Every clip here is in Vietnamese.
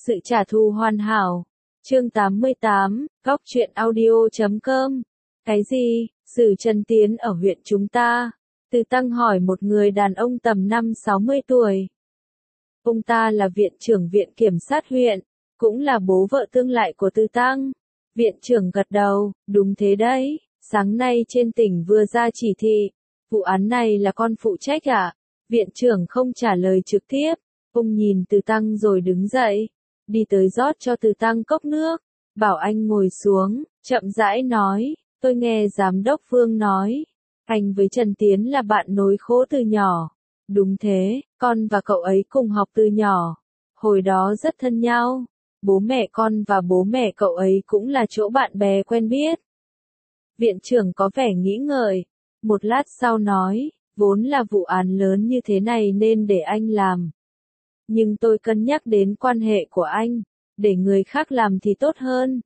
Sự trả thù hoàn hảo. Chương 88, Góc truyện audio.com. Cái gì? Sử Trần Tiến ở huyện chúng ta? Từ Tăng hỏi một người đàn ông tầm 50-60 tuổi. Ông ta là viện trưởng viện kiểm sát huyện, cũng là bố vợ tương lại của Từ Tăng. Viện trưởng gật đầu, đúng thế đấy, sáng nay trên tỉnh vừa ra chỉ thị. Vụ án này là con phụ trách à? Viện trưởng không trả lời trực tiếp. Ông nhìn Từ Tăng rồi đứng dậy, đi tới rót cho Từ Tăng cốc nước, bảo anh ngồi xuống, chậm rãi nói, tôi nghe giám đốc Phương nói, anh với Trần Tiến là bạn nối khố từ nhỏ. Đúng thế, con và cậu ấy cùng học từ nhỏ, hồi đó rất thân nhau, bố mẹ con và bố mẹ cậu ấy cũng là chỗ bạn bè quen biết. Viện trưởng có vẻ nghĩ ngợi, một lát sau nói, vốn là vụ án lớn như thế này nên để anh làm. Nhưng tôi cân nhắc đến quan hệ của anh, để người khác làm thì tốt hơn.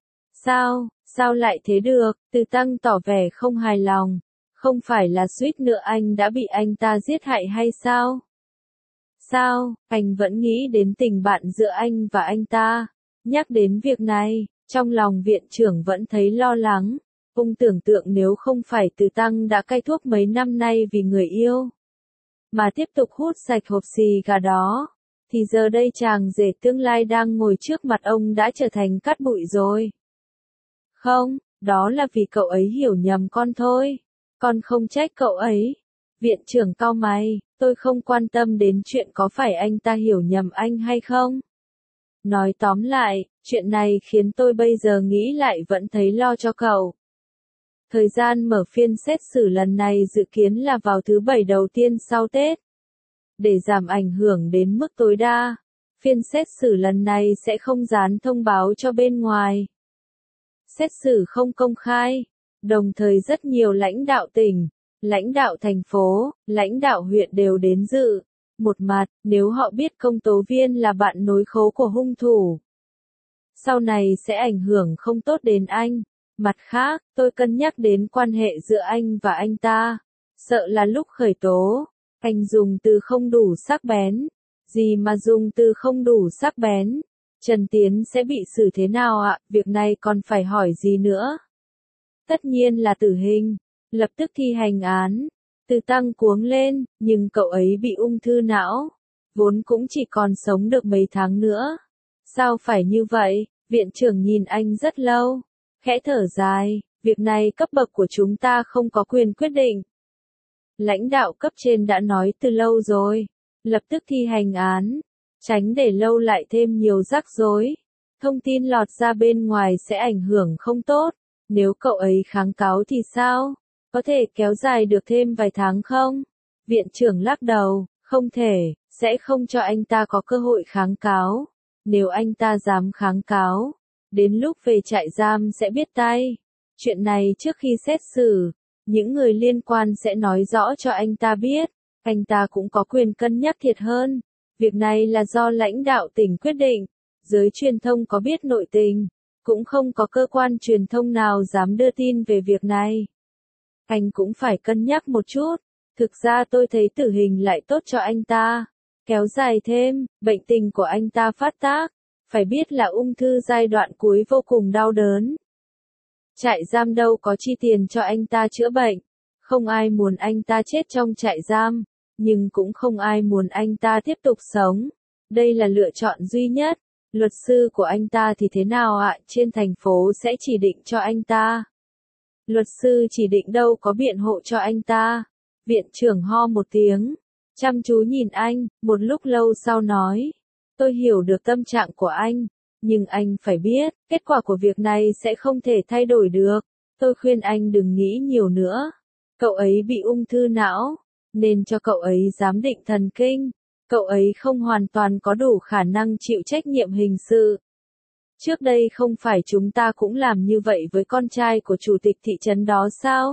Sao lại thế được? Từ Tăng tỏ vẻ không hài lòng. Không phải là suýt nữa anh đã bị anh ta giết hại hay sao? Sao, anh vẫn nghĩ đến tình bạn giữa anh và anh ta? Nhắc đến việc này, trong lòng viện trưởng vẫn thấy lo lắng. Ông tưởng tượng nếu không phải Từ Tăng đã cai thuốc mấy năm nay vì người yêu, mà tiếp tục hút sạch hộp xì gà đó, thì giờ đây chàng rể tương lai đang ngồi trước mặt ông đã trở thành cát bụi rồi. Không, đó là vì cậu ấy hiểu nhầm con thôi. Con không trách cậu ấy. Viện trưởng cau mày, tôi không quan tâm đến chuyện có phải anh ta hiểu nhầm anh hay không. Nói tóm lại, chuyện này khiến tôi bây giờ nghĩ lại vẫn thấy lo cho cậu. Thời gian mở phiên xét xử lần này dự kiến là vào thứ Bảy đầu tiên sau Tết. Để giảm ảnh hưởng đến mức tối đa, phiên xét xử lần này sẽ không dán thông báo cho bên ngoài. Xét xử không công khai, đồng thời rất nhiều lãnh đạo tỉnh, lãnh đạo thành phố, lãnh đạo huyện đều đến dự. Một mặt, nếu họ biết công tố viên là bạn nối khố của hung thủ, sau này sẽ ảnh hưởng không tốt đến anh. Mặt khác, tôi cân nhắc đến quan hệ giữa anh và anh ta. Sợ là lúc khởi tố, anh dùng từ không đủ sắc bén. Gì mà dùng từ không đủ sắc bén? Trần Tiến sẽ bị xử thế nào ạ? Việc này còn phải hỏi gì nữa? Tất nhiên là tử hình. Lập tức thi hành án. Từ Tăng cuống lên, nhưng cậu ấy bị ung thư não. Vốn cũng chỉ còn sống được mấy tháng nữa. Sao phải như vậy? Viện trưởng nhìn anh rất lâu. Khẽ thở dài, việc này cấp bậc của chúng ta không có quyền quyết định. Lãnh đạo cấp trên đã nói từ lâu rồi. Lập tức thi hành án. Tránh để lâu lại thêm nhiều rắc rối. Thông tin lọt ra bên ngoài sẽ ảnh hưởng không tốt. Nếu cậu ấy kháng cáo thì sao? Có thể kéo dài được thêm vài tháng không? Viện trưởng lắc đầu, không thể, sẽ không cho anh ta có cơ hội kháng cáo. Nếu anh ta dám kháng cáo, đến lúc về trại giam sẽ biết tay. Chuyện này trước khi xét xử, những người liên quan sẽ nói rõ cho anh ta biết. Anh ta cũng có quyền cân nhắc thiệt hơn. Việc này là do lãnh đạo tỉnh quyết định. Giới truyền thông có biết nội tình, cũng không có cơ quan truyền thông nào dám đưa tin về việc này. Anh cũng phải cân nhắc một chút. Thực ra tôi thấy tử hình lại tốt cho anh ta. Kéo dài thêm, bệnh tình của anh ta phát tác. Phải biết là ung thư giai đoạn cuối vô cùng đau đớn. Trại giam đâu có chi tiền cho anh ta chữa bệnh. Không ai muốn anh ta chết trong trại giam, nhưng cũng không ai muốn anh ta tiếp tục sống. Đây là lựa chọn duy nhất. Luật sư của anh ta thì thế nào ạ? Trên thành phố sẽ chỉ định cho anh ta. Luật sư chỉ định đâu có biện hộ cho anh ta. Viện trưởng ho một tiếng, chăm chú nhìn anh, một lúc lâu sau nói. Tôi hiểu được tâm trạng của anh, nhưng anh phải biết, kết quả của việc này sẽ không thể thay đổi được. Tôi khuyên anh đừng nghĩ nhiều nữa. Cậu ấy bị ung thư não, nên cho cậu ấy giám định thần kinh. Cậu ấy không hoàn toàn có đủ khả năng chịu trách nhiệm hình sự. Trước đây không phải chúng ta cũng làm như vậy với con trai của chủ tịch thị trấn đó sao?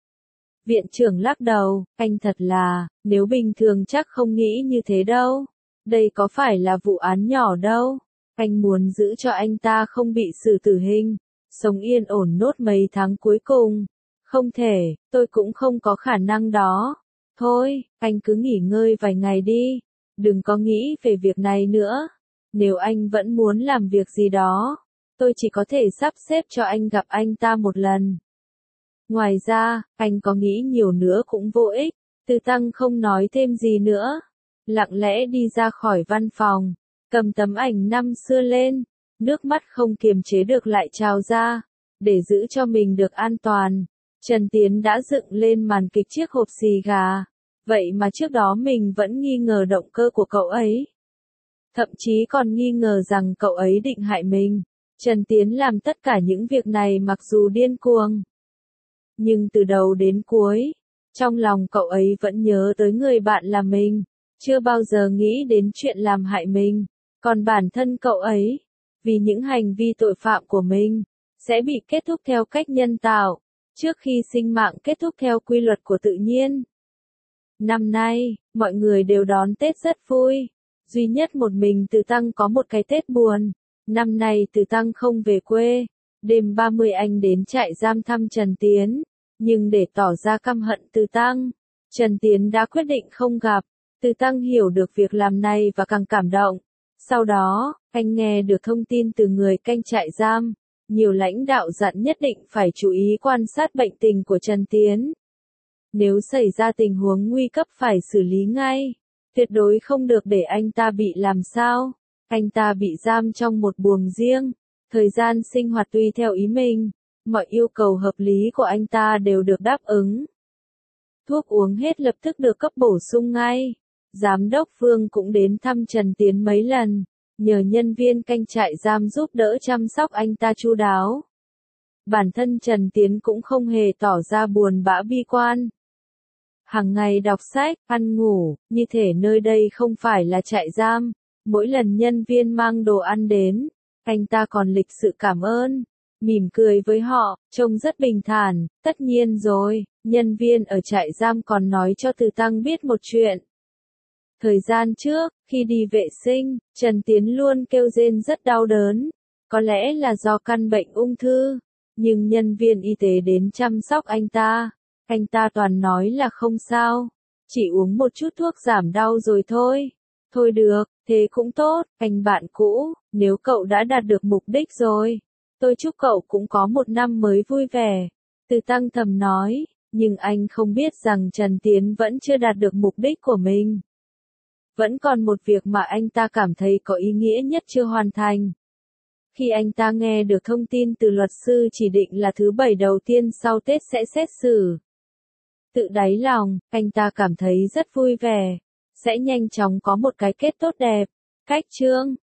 Viện trưởng lắc đầu, anh thật là, nếu bình thường chắc không nghĩ như thế đâu. Đây có phải là vụ án nhỏ đâu. Anh muốn giữ cho anh ta không bị xử tử hình, sống yên ổn nốt mấy tháng cuối cùng. Không thể, tôi cũng không có khả năng đó. Thôi, anh cứ nghỉ ngơi vài ngày đi. Đừng có nghĩ về việc này nữa. Nếu anh vẫn muốn làm việc gì đó, tôi chỉ có thể sắp xếp cho anh gặp anh ta một lần. Ngoài ra, anh có nghĩ nhiều nữa cũng vô ích. Từ Tăng không nói thêm gì nữa. Lặng lẽ đi ra khỏi văn phòng, cầm tấm ảnh năm xưa lên, nước mắt không kiềm chế được lại trào ra. Để giữ cho mình được an toàn, Trần Tiến đã dựng lên màn kịch chiếc hộp xì gà. Vậy mà trước đó mình vẫn nghi ngờ động cơ của cậu ấy. Thậm chí còn nghi ngờ rằng cậu ấy định hại mình. Trần Tiến làm tất cả những việc này mặc dù điên cuồng. Nhưng từ đầu đến cuối, trong lòng cậu ấy vẫn nhớ tới người bạn là mình. Chưa bao giờ nghĩ đến chuyện làm hại mình. Còn bản thân cậu ấy, vì những hành vi tội phạm của mình, sẽ bị kết thúc theo cách nhân tạo, trước khi sinh mạng kết thúc theo quy luật của tự nhiên. Năm nay, mọi người đều đón Tết rất vui. Duy nhất một mình Từ Tăng có một cái Tết buồn. Năm nay Từ Tăng không về quê. Đêm 30 anh đến trại giam thăm Trần Tiến. Nhưng để tỏ ra căm hận Từ Tăng, Trần Tiến đã quyết định không gặp. Từ Tăng hiểu được việc làm này và càng cảm động. Sau đó, anh nghe được thông tin từ người canh trại giam. Nhiều lãnh đạo dặn nhất định phải chú ý quan sát bệnh tình của Trần Tiến. Nếu xảy ra tình huống nguy cấp phải xử lý ngay. Tuyệt đối không được để anh ta bị làm sao. Anh ta bị giam trong một buồng riêng. Thời gian sinh hoạt tùy theo ý mình. Mọi yêu cầu hợp lý của anh ta đều được đáp ứng. Thuốc uống hết lập tức được cấp bổ sung ngay. Giám đốc Phương cũng đến thăm Trần Tiến mấy lần. Nhờ nhân viên canh trại giam giúp đỡ chăm sóc anh ta chu đáo. Bản thân Trần Tiến cũng không hề tỏ ra buồn bã bi quan. Hàng ngày đọc sách, ăn ngủ, như thể nơi đây không phải là trại giam. Mỗi lần nhân viên mang đồ ăn đến, anh ta còn lịch sự cảm ơn, mỉm cười với họ, trông rất bình thản. Tất nhiên rồi, nhân viên ở trại giam còn nói cho Từ Tăng biết một chuyện. Thời gian trước, khi đi vệ sinh, Trần Tiến luôn kêu rên rất đau đớn. Có lẽ là do căn bệnh ung thư. Nhưng nhân viên y tế đến chăm sóc anh ta toàn nói là không sao. Chỉ uống một chút thuốc giảm đau rồi thôi. Thôi được, thế cũng tốt, anh bạn cũ, nếu cậu đã đạt được mục đích rồi. Tôi chúc cậu cũng có một năm mới vui vẻ. Từ Tăng thầm nói, nhưng anh không biết rằng Trần Tiến vẫn chưa đạt được mục đích của mình. Vẫn còn một việc mà anh ta cảm thấy có ý nghĩa nhất chưa hoàn thành. Khi anh ta nghe được thông tin từ luật sư chỉ định là thứ Bảy đầu tiên sau Tết sẽ xét xử. Tự đáy lòng, anh ta cảm thấy rất vui vẻ. Sẽ nhanh chóng có một cái kết tốt đẹp. Cách chương